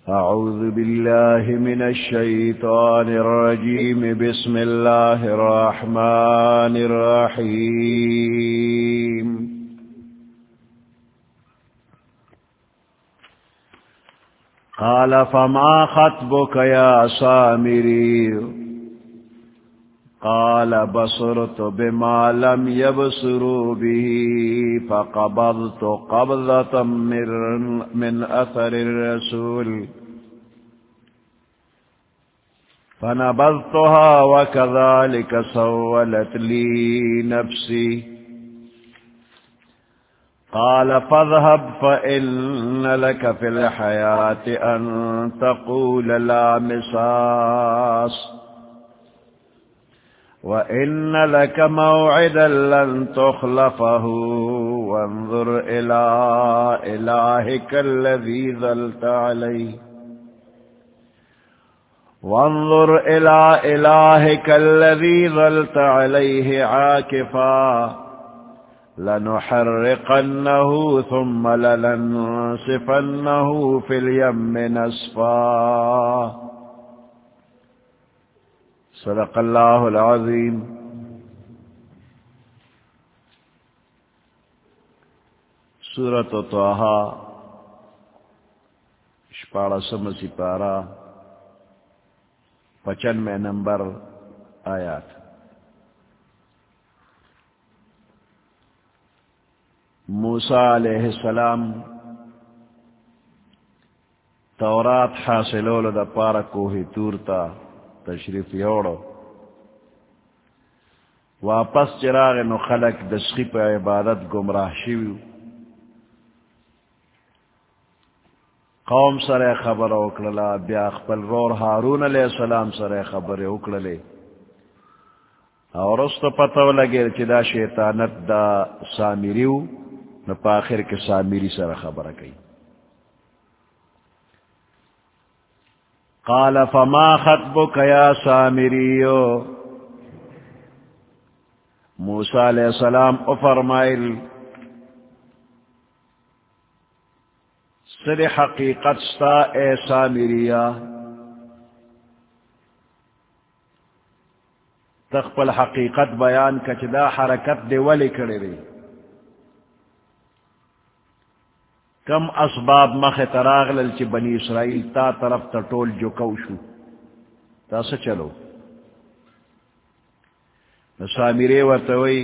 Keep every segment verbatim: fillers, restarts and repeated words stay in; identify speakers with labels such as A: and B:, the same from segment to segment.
A: أعوذ بالله من الشيطان الرجيم بسم الله الرحمن الرحيم قال فما خطبك يا سامري قال بصرت بما لم يبصروا به فقبضت قبضة من, من أثر الرسول فنبذتها وكذلك سولت لي نفسي قال فاذهب فإن لك في الحياة أن تقول لا مساس وإن لك موعدا لن تخلفه وانظر إلى إلهك الذي ظلت عليه وانظر إلى إلهك الذي ظلت عليه عاكفا لنحرقنه ثم لننسفنه في اليم نسفا صدق اللہ العظیم. سورۃ طٰہٰ شپاڑسم سپارہ پچانوے نمبر آیات. موسیٰ علیہ السلام تورات حاصلولو دا پارا کوہ تور تا تشریف یوڑو. واپس چراغ نو خلق دسخی پہ عبادت گمراہ شیو. قوم سر خبر اکڑلا بیا خپل رور ہارون علیہ السلام سر خبر اکڑلے اور اس تو پتہ لگے چدا شیطانت دا سامریو نو پاخر کے سامری سر خبر کئی. قال فما خطبك يا سامریو. موسیٰ علیہ السلام او فرمائل سر حقیقت ستا اے سامریہ. تخپل حقیقت بیان کچدا حرکت دے ولی کڑے رہی. کم اسباب مخ تراغ للچ بنی اسرائیل تا طرف تا ٹول جو کوشو تا سا چلو. سامرے ورتوئی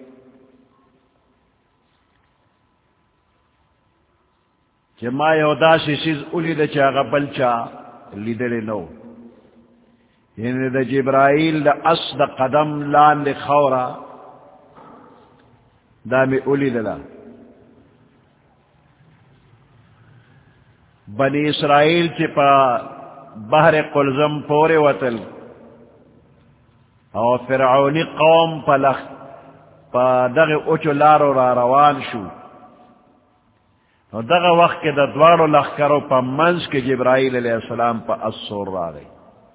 A: چھ ما یودا سی سیز اولی دا چاگا بلچا لیدلے نو. یعنی دا جبرائیل دا اس دا قدم لان دا خورا دا میں اولی دا بنی اسرائیل چپا بحر قلزم پورے وطل اور فرعونی قوم پا لخ پا دغ اوچو لارو را روان شو. اور دغ وقت کے دا دوارو لخ کرو پا منز کے جبرائیل علیہ السلام پا اصور را گئی.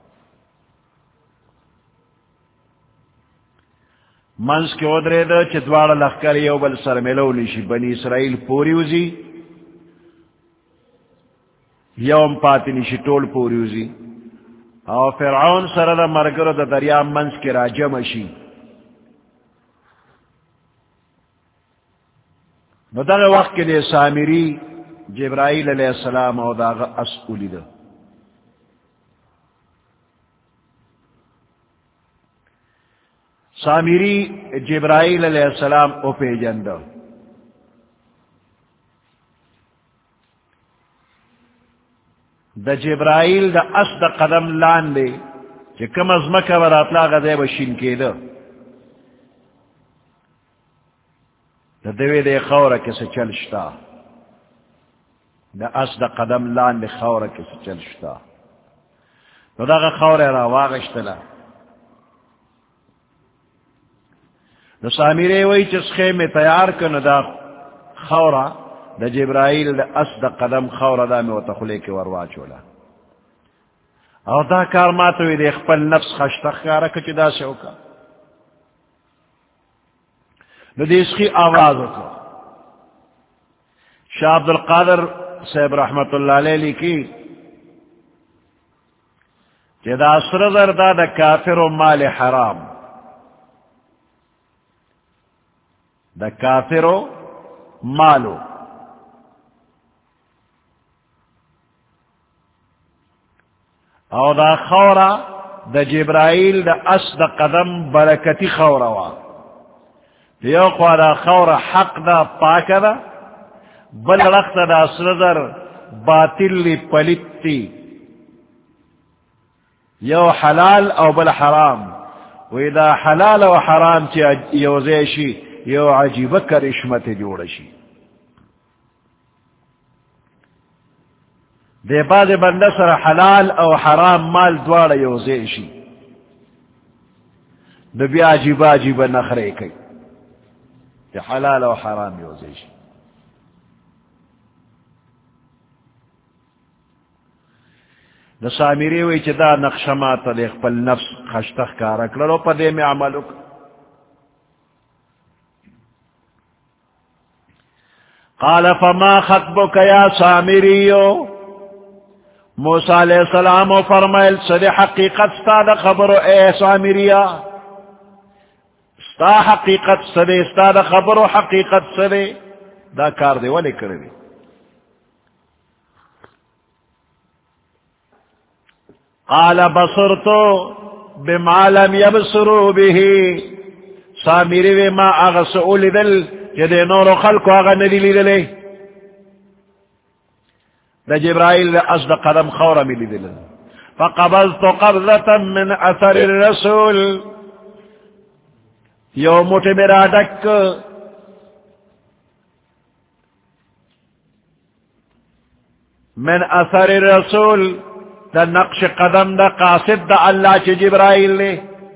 A: منز کے ادرے دا چھ دوارو لخ کر یو بل سر ملو نیشی. بنی اسرائیل پوری وزی یوم پاتی نیشی ٹول پوری وزی. اور فرعون سر دا مرگر دا دریا منز کے راجم شی. بدغ وقت کے لئے سامری جبرائیل علیہ السلام او دا اسئولی دا. سامری جبرائیل علیہ السلام او پی جندو. دا جبرائیل دا اس دا قدم لان دے چی کم از مکہ وراتلا غدے بشین کے دا دا دوی دے خورا کسی چلشتا. دا اس دا قدم لان دے خورا کسی چلشتا. دا دا خورا را واغشتلا. دا سامرے وی چس خیم تیار کن دا خورا دا جبرائیل دا اس دا قدم خورا دا میں وطخلے کے وروا چولا. اور دا کار ماتوی دے خپل نفس خشتخ کارا کچھ دا شوکا. نو دی اس کی آواز ہوتا. شاہ عبد القادر صاحب رحمت اللہ علیہ لکی کہ دا سرزر دا دا کافر و مال حرام، دا کافر و مالو. او دا خورا دا جبرائیل دا اس دا قدم برکتی خورا وا. یو خوا دا خورا حق دا پاک دا، بل رخت دا سرزر باطل لی پلیتی، یو حلال او بل حرام. وی دا حلال او حرام چی یوزیشی یو عجیب کرشمت جوڑشی. دے بعد بندہ سر حلال او حرام مال دوار یوزیشی، دو بیا عجیب عجیب نخرے کئی کہ حلال او حرام یوزیشی. دا سامری وی چی دا نقشمات لیخ پل نفس خشتخ کارک لرو پا دے میں عملک. قال فما خطبک یا سامریو، موسیٰ علیہ السلام و فرمائل صدی حقیقت ستا دا خبرو اے سامریا، ستا حقیقت صدی، ستا دا خبرو حقیقت صدی. دا کار دے والے کردی. قال بصرتو بما لم يبصروا به، سامری وی ما اغس اولی دل جدے نور خلقو اغا ندلی دلے. دا جبرائیل دا از دا قدم خورا ملی دل. فقبضت قبضتا من اثر الرسول، یوموٹ میرا دک من اثر الرسول، دا نقش قدم دا قاصد دا اللہ چی جبرائیل لے.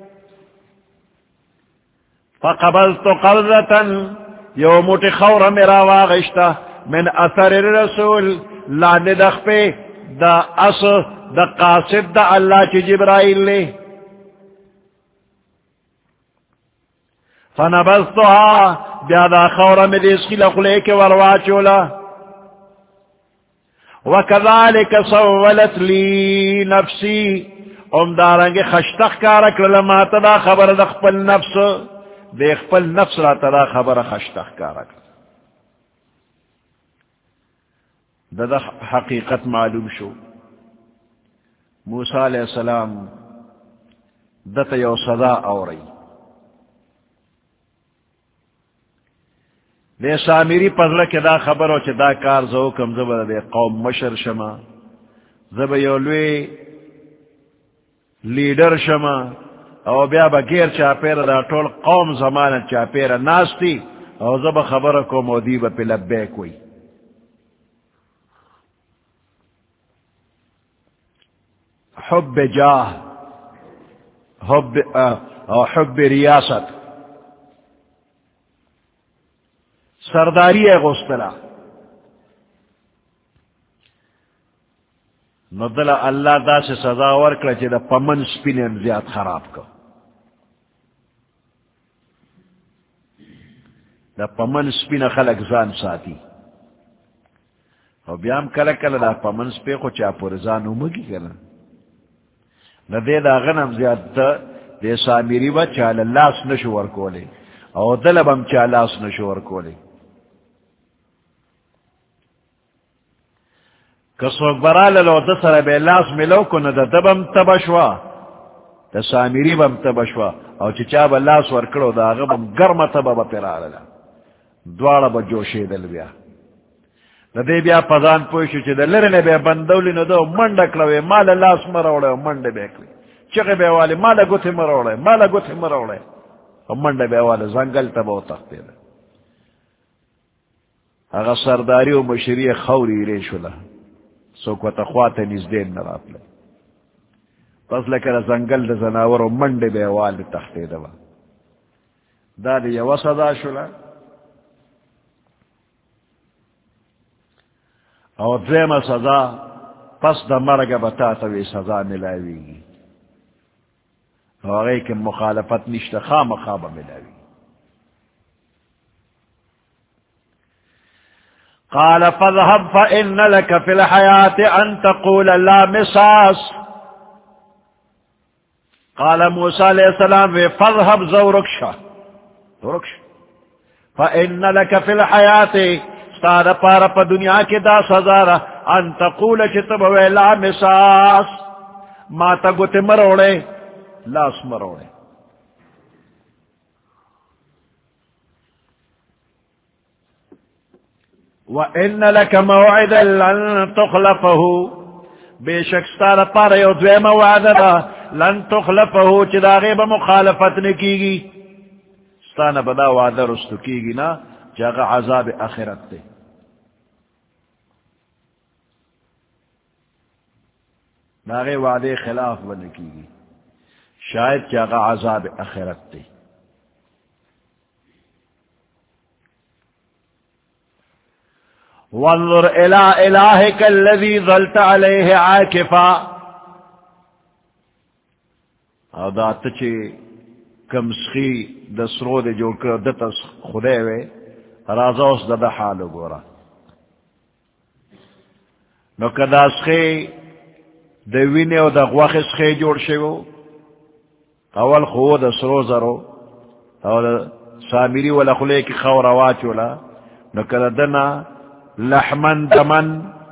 A: فقبضت قبضتا یوموٹ خورا میرا واغشتا من اثر الرسول، لانے دخ پہ دا اس دا قاصد دا اللہ چی جبرائیل لے. فنبضتها بیادا خورا میں دیس کی لخلے کے وروا چولا. وَكَذَلِكَ سَوَّلَتْ لِي نَفْسِي، ام دارنگے خشتخ کارک لما تدا خبر دا خپل نفس، دے خپل نفس را تدا خبر خشتخ کارک. دا دا حقیقت معلوم شو. موسیٰ علیہ السلام دتا یو صدا آوری. دے سامری پذلہ کے دا خبر ہو چھ دا کار زو کم زبر دے قوم مشر شما، زب یولوی لیڈر شما، او بیا با گیر چاپیر دا طول قوم زمان چاپیر ناستی، او زب خبر کو مودیب پی لبیک ہوئی. حب جاہ، حب او حب ریاست، سرداری ہے غسطلہ. ندلہ اللہ دا سے سزا ورکڑا چی دا پمن سپینن زیاد خراب کا. دا پمن سپین خلق زان ساتی، او بیام کل کل دا پمن سپی خو چا پور زانو مگی کنا. ندے دا غنم زیاد دا دے سامری با چال اللہ سنشو ورکولے، او دلبم چال اللہ سنشو ورکولے. کسوک براللو دسر بے لاس ملو کن دا دبم تبشوا، دا سامری بم تبشوا، او چچا با لاس ورکڑو دا غبم گرم تبا پیرالا، دوارا با جوشی دل بیا. دا دے بیا پزان پوشو چی دا لرن بے بندولی نو دو مندکلوی مالا لاس مروڑے و مند بیکلی، چگی بے والی مالا گوتی مروڑے مالا گوتی مروڑے و مند بے والی زنگل تبا و تختی دا. اگا سرداری و مشری خوری ریشو لہ سوکو تخوات نزدین نراب لے، پس لکر زنگل دا زناور و مند بے والی تختی دا. دا دی یو صدا شلا. اور درم سزا پس دا مرگ بتا توی سزا ملاوی گی، اور ایک مخالفت نشت خام خواب ملاوی. قال فاذهب فإن لك في الحياة أن تقول لا مساس، قال موسیٰ علیہ السلام فاذهب زو رکشا رکش فإن لك في الحیات ستاد پارا پا دنیا کی دا سزارا ان تقول چتبوے لا مساس ما تا گت مروڑے لاس مروڑے وإن لك موعدا لن تخلفه بے شک ستارا پارا یو دوے موعدا لن تخلفه چدا غیب مخالفت نکیگی ستانا بدا وعدہ رستو کیگی نا جاگا عذاب آخرت تے ناغے وعدے خلاف بنکیگی شاید جاگا عذاب آخرت تے وانظر الى الہک الذی ظلت علیہ عاکفا او دا تچے کمسخی دسرو دے جوڑ کر دتا خدے وے رازا اس دا دا حالو گورا نو کدا سخی دوینے او دا غوخ سخی جوڑ شگو اول خو دا سرو زرو او دا سامری والا خلے کی خوروا چولا نو کدا دنا لحمن دمن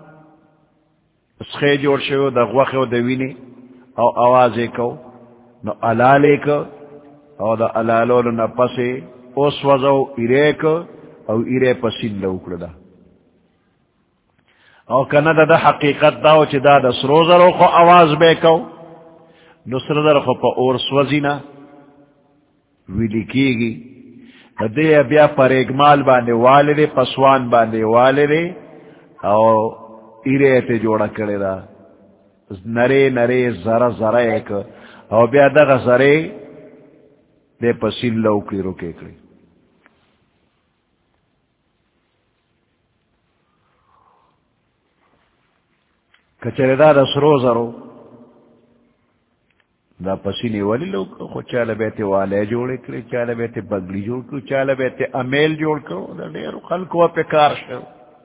A: سخی جوڑ شگو دا غوخ او دوینے او آوازے کو نو علالے کو او دا علالولو نا پسے اس وزو ایرے کو او ایرے پسین لوکڑا او کنا دا دا حقیقت داو چی دا دا سروزرو خو آواز بے کو نو سروزر خو پا اور سوزینا ویلی کیگی دے بیا پر اگمال باندے والدے پسوان باندے والدے او ایرے تے جوڑا کرے دا نرے نرے زر زر ایک او بیا دا غزرے دے پسین لوکڑی روکے کری کچرے دا دا سرو زرو دا پسینے والی لوگ خو چالا بیتے والے جوڑے کرے چالا بیتے بگلی جوڑ کرو چالا بیتے امیل جوڑ کرو دا دیر خلقو پہ کار شو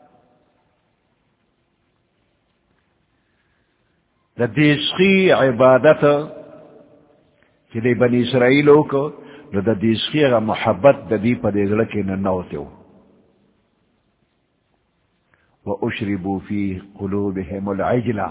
A: دا دیسخی عبادت چی دے بنی اسرائیلو کو دا دیسخی اگا محبت دا دی پا دیگلکی ننوتے ہو وَأُشْرِبُوا فِي قُلُوبِهِمُ الْعِجْلَةِ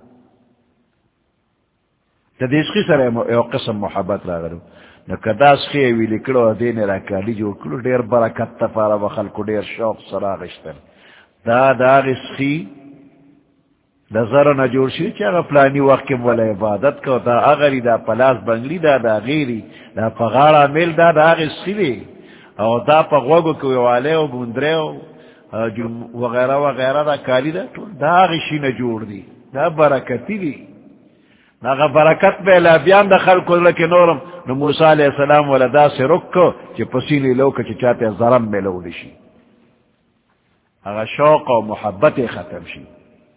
A: دا دیسخی سر ایو قسم محبت را گرو نکا داسخی ایوی لکڑو دین راکالی جو کلو دیر برکت تفارا وخلکو دیر شوق سراغشتن دا دا غسخی دا زر نجور شیر چا اگا پلانی وقت مولا عبادت کو دا اگری دا پلاس بنگلی دا دا غیری دا پا غارا میل دا دا غسخی دی او دا پا غوگو کوی والے و بندرے وغیرہ وغیرہ دا کالی دا دا غشی نجور دی دا برکتی دی ناغا برکت بے لابیان دا خلقو لکی نورم نو موسیٰ علیہ السلام والا دا سے رکو چی پسیلی لوکا چی چاہتے ظرم میں لو لشی اگا شوق و محبت ختم شی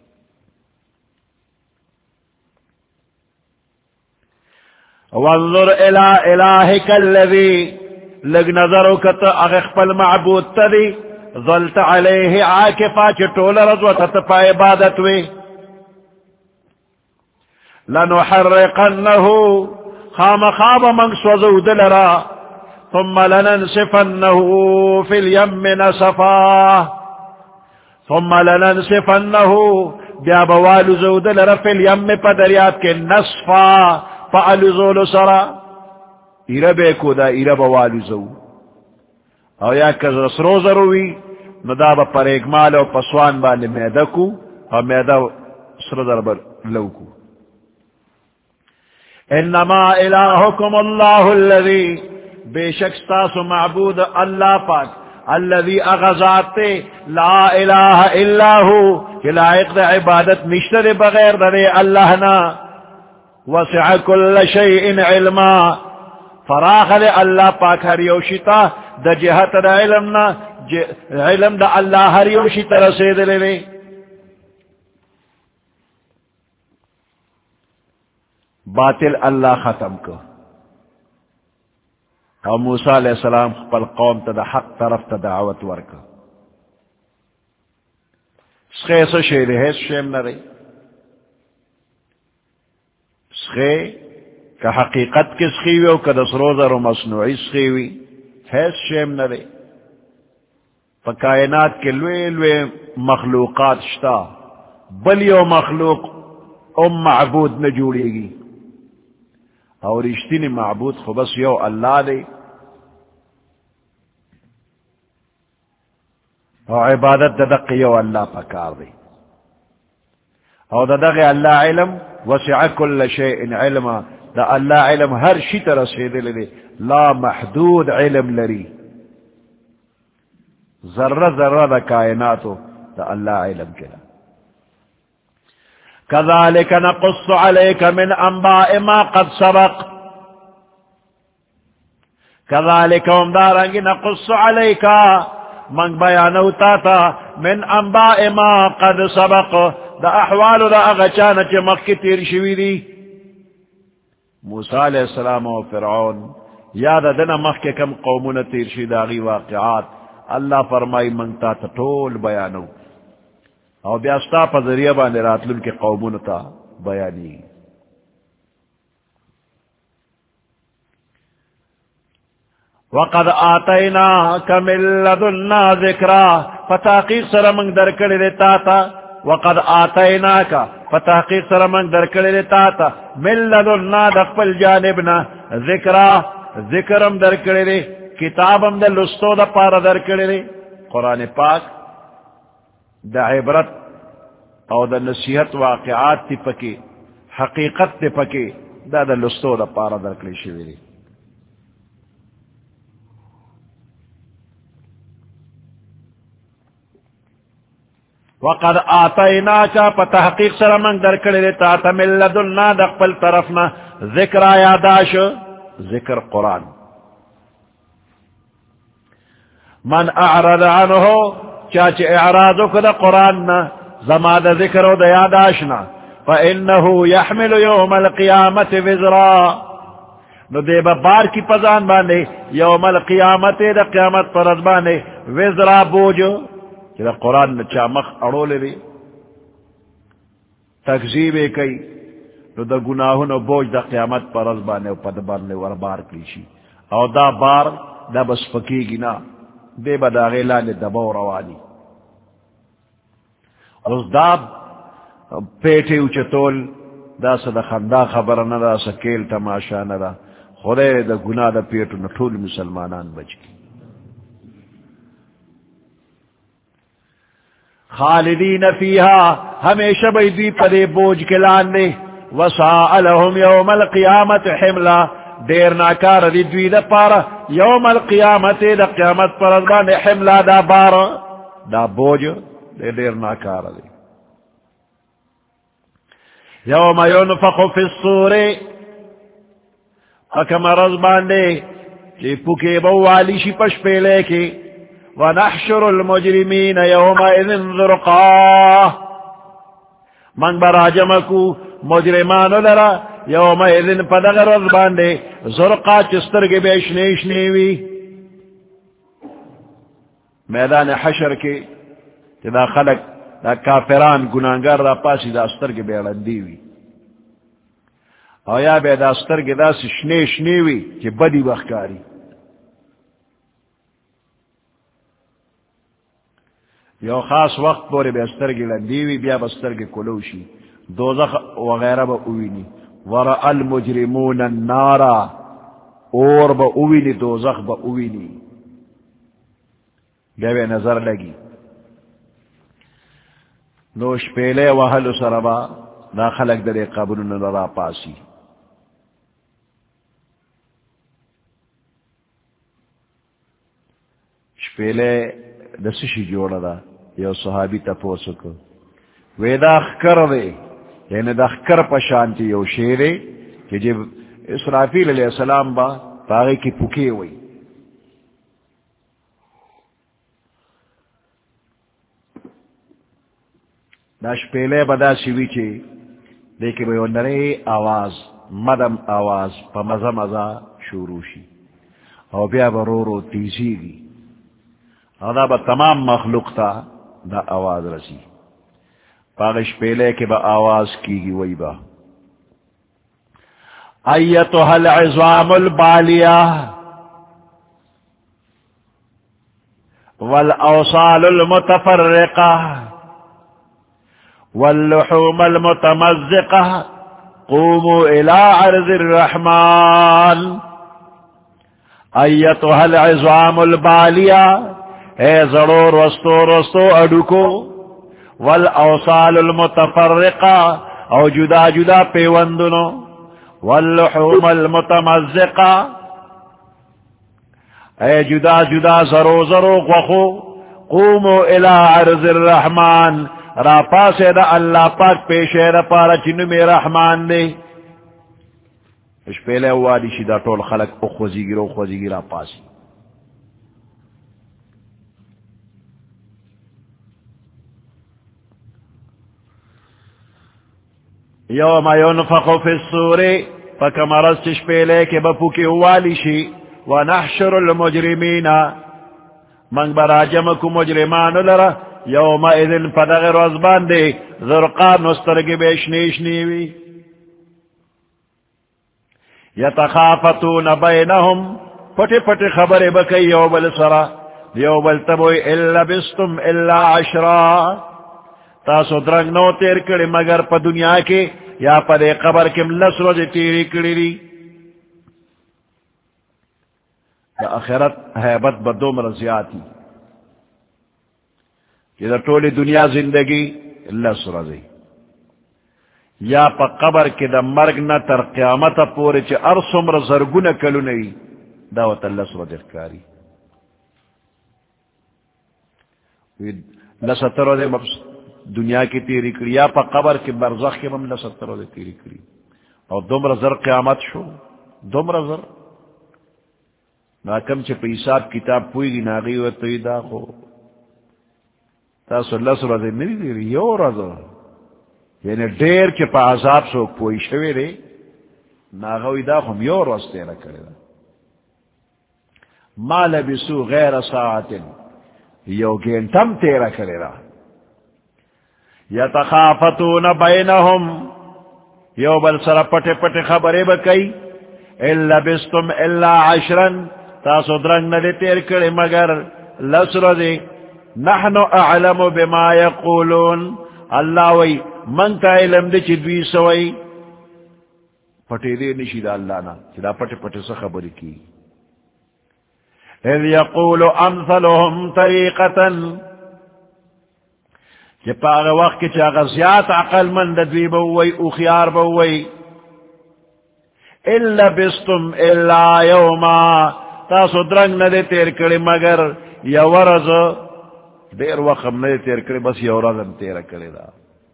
A: وانظر الى الہک اللذی لگ نظرو کتا اغخپل معبود تدی ظلت علیہ عاکفا چی طول رضوت تپا عبادت وی لنحرقنه خام خام من سوزو دلرا ثم لننسفنه في اليم نسفا ثم لننسفنه بیا بوالو زو دلرا في اليم پا دریاب کے نسفا فعلو زولو سرا ایرا بے کودا ایرا بوالو زو او یا کز رسرو ضروری ندابا پر اگمال و پسوان بانے میدہ کو اور میدہ سردر بر لوکو انما الہکم اللہ الذی بے شک ستاس معبود اللہ پاک الذی اغزاتے لا الہ الا ہو کہ لائق دا عبادت نشتر بغیر دے اللہ نا وسع کل شیء علما فراغ لے اللہ پاک ہر یوشتا دا جہت دا علمنا علم دا اللہ ہر یوشتا رسید لے لے باطل اللہ ختم کو اور موسیٰ علیہ السلام پل قوم تا دا حق طرف تا دعوت ورکا سخی سو شیل ہے شیم نرے سخی کہ حقیقت کس خیوی و کہ دسروزر و مصنوعی سخیوی حیث شیم نرے پا کائنات کے لوے لوے مخلوقات شتا بلیو مخلوق ام معبود نہ جوڑے گی اور اشتینی معبود خو بس یو اللہ دے اور عبادت ددق یو اللہ پکار دے اور ددق اللہ علم وسع کل شیء علما دا اللہ علم ہر شی طرح سے دے دے لا محدود علم لری ذرہ ذرہ دا کائناتو دا اللہ علم کلا كذلك نقص عليك من أنباء ما قد سبق كذلك ومدارنگ نقص عليك من بيانو تاتا من أنباء ما قد سبق دا احوال دا اغچانا چه مکی تیر شوی دی موسیٰ علیہ السلام و فرعون یاد دنا مکی کم قومون تیر شوی داغی واقعات اللہ فرمائی منگتا تا طول بیانو او بیاستا پا ذریعہ باندے راتلن کے قومون تا بیانی وقد آتیناک من لدنا ذکرا فتحقیق سرمنگ درکڑی دیتا تا وقد آتیناک فتحقیق سرمنگ درکڑی دیتا تا من لدنا دقبل جانبنا ذکرا ذکرم درکڑی دی کتابم دا لستو دا پارا درکڑی دی قرآن پاک دا عبرت او دا نصیحت واقعات تی پکی حقیقت تی پکی دا دا لستو دا پارا درکلی شوی دی وقد آتیناکا پا تحقیق سرمنگ درکلی دی تا من لدنا دا قبل طرفنا ذکر یاداش ذکر قرآن من اعرض عنہو چاچ اعراضو کدا قرآن نا زماد ذکرو دا یاداشنا فإنہو یحمل یوم القیامت وزرا نو دے بار کی پزان بانے یوم القیامت دا قیامت پر ازبانے وزرا بوجو چلا قرآن نا چامخ اڑولے دی تکذیبے کئی نو دا گناہونو بوج دا قیامت پر ازبانے و پدبارنے وربار کلیشی او دا بار دا بس فکی گنا دے با دا غیلان دباو روانی اس دا پیٹے اچتول دا سا دا خندا خبر ندا سا کیل تماشا ندا خدای دا گناہ دا پیٹو نطول مسلمانان بچ کی خالدین فیہا ہمیشہ بیدی پدے بوجھ کے لانے وسائلہم یوم القیامت حملہ دیر ناکار دی دوی دا پارا یوم القیامت دا قیامت پر ازبان حملہ دا بارا دا بوجھ دے دیر ناکار دی یوم ینفخ فی الصور حکم رزبان دے چی پکے بوالی شی پش پیلے کی ونحشر المجرمین یوم اذن ذرقا من براجمکو مجرمانو لرا یوم اذن پدغ رزبان دے زرقا چستر کے بیشنیشنیوی میدان حشر کے دا خلق دا کافران گناہگار دا پاسی دا استر کے بیڑندیوی او یا بے دا استر کے دا سشنیشنیوی چی بدی بخکاری یو خاص وقت پورے بے استر کے لندیوی بیا بستر کے کلوشی دوزخ وغیرہ با اوینی ورأ المجرمون النارا اور با اوینی دوزخ با اوینی بے نظر لگی نوش پیلے وحل سربا دا خلق در قبرن لرا پاسی شپیلے دسشی جوڑا دا یو صحابی تا پوسکو وی دا اخکر دے یعنی دا اخکر پشانتی یو شیرے کہ جب اسرافیل علیہ السلام با پاگے کی پکے ہوئی داش پیلے بدا سیوی چی دیکھے بھئی نرے آواز مدم آواز پا مزا مزا شروع شی او بیا برو رو تیزی گی او دا با تمام مخلوق تا دا آواز رسی پاگش پیلے کے با آواز کی گی وی با ایتها العظام البالیہ والاوصال المتفرقہ واللحوم المتمزقہ قوموا الى عرض الرحمن. ایتها العظام البالیہ اے ضرور رستو رستو اڈکو، والاوصال المتفرقہ او جدا جدا پیوندنو، واللحوم المتمزقہ اے جدا جدا زرو زرو غخو، قوموا الى عرض الرحمن را پاسے دا اللہ پاک پیشے دا پارا چنو میں رحمان دے. اس پہلے ہوا دیشی دا طول خلق اخوزی گی رو خوزی گی را پاسی. یوم ينفخ فی الصور فکم رستش پہلے کے بپو کی اوالی شی ونحشر المجرمین من براجمکو مجرمان لرا یوم اذن فدغر وزبان دے ذرقان نسترگی بیشنیشنیوی یتخافتون بینہم پٹی پٹی خبر بکی یوبل سرا یوبل تبوی الا بستم الا عشرا تاسو درنگ نو تیر کری مگر پا دنیا کے یا پا دے قبر کم لس روز تیری کری لی. دا آخرت حیبت بدو مرزیاتی کہ دا طول دنیا زندگی لس روزی یا پا قبر کے دا مرگ نا تر قیامت پوری چی ارسم رزرگون کلو نئی داوتا لس روز اخکاری لستر روز مبس دنیا کی تیری کری یا پا قبر کے برزخ کے مم لستر روز تیری کری اور دم رزر قیامت شو دم رزر ناکم چی پا حساب کتاب پوئی گی ناغی و توی دا خو تاسو لس روز نری دیری یو رزر یعنی دیر کے پا عذاب سو پوئی شوی رے ناغوی دا خم یو روز تیرا کرے دا ما لبسو غیر ساعت یو گینٹم تیرا کرے دا. یتخافتون بینہم یو بل سر پٹے پٹے خبرے بکئی الا بستم الا عشرن تاسو درنگ ندے تیر کرے مگر لسر دے نحنو اعلم بما یقولون اللہ وی من تا علم دے چی دوی سوئی پٹے دے نشید اللہ نا چلا پٹے پٹے سے خبری کی. اذ یقول امثلهم طریقتا کہ پاغ وقت کی چاگا زیاد عقل مند دوی بوئی اخیار بوئی الا بستم الا یوما تاسو درنگ ندے تیر کرے مگر یورز دیر وقم ندے تیر کرے بس یورزم تیر کرے دا.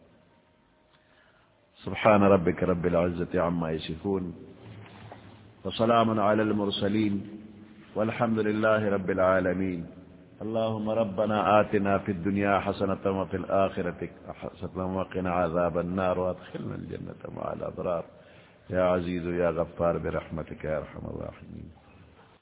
A: سبحان ربک رب العزت عما یصفون وسلام علی المرسلین والحمد لله رب العالمين. اللهم ربنا آتنا في الدنيا حسنة وفي الآخرة حسنة وقنا عذاب النار وادخلنا الجنة مع الأبرار يا عزيز يا غفار برحمتك يا أرحم الراحمين.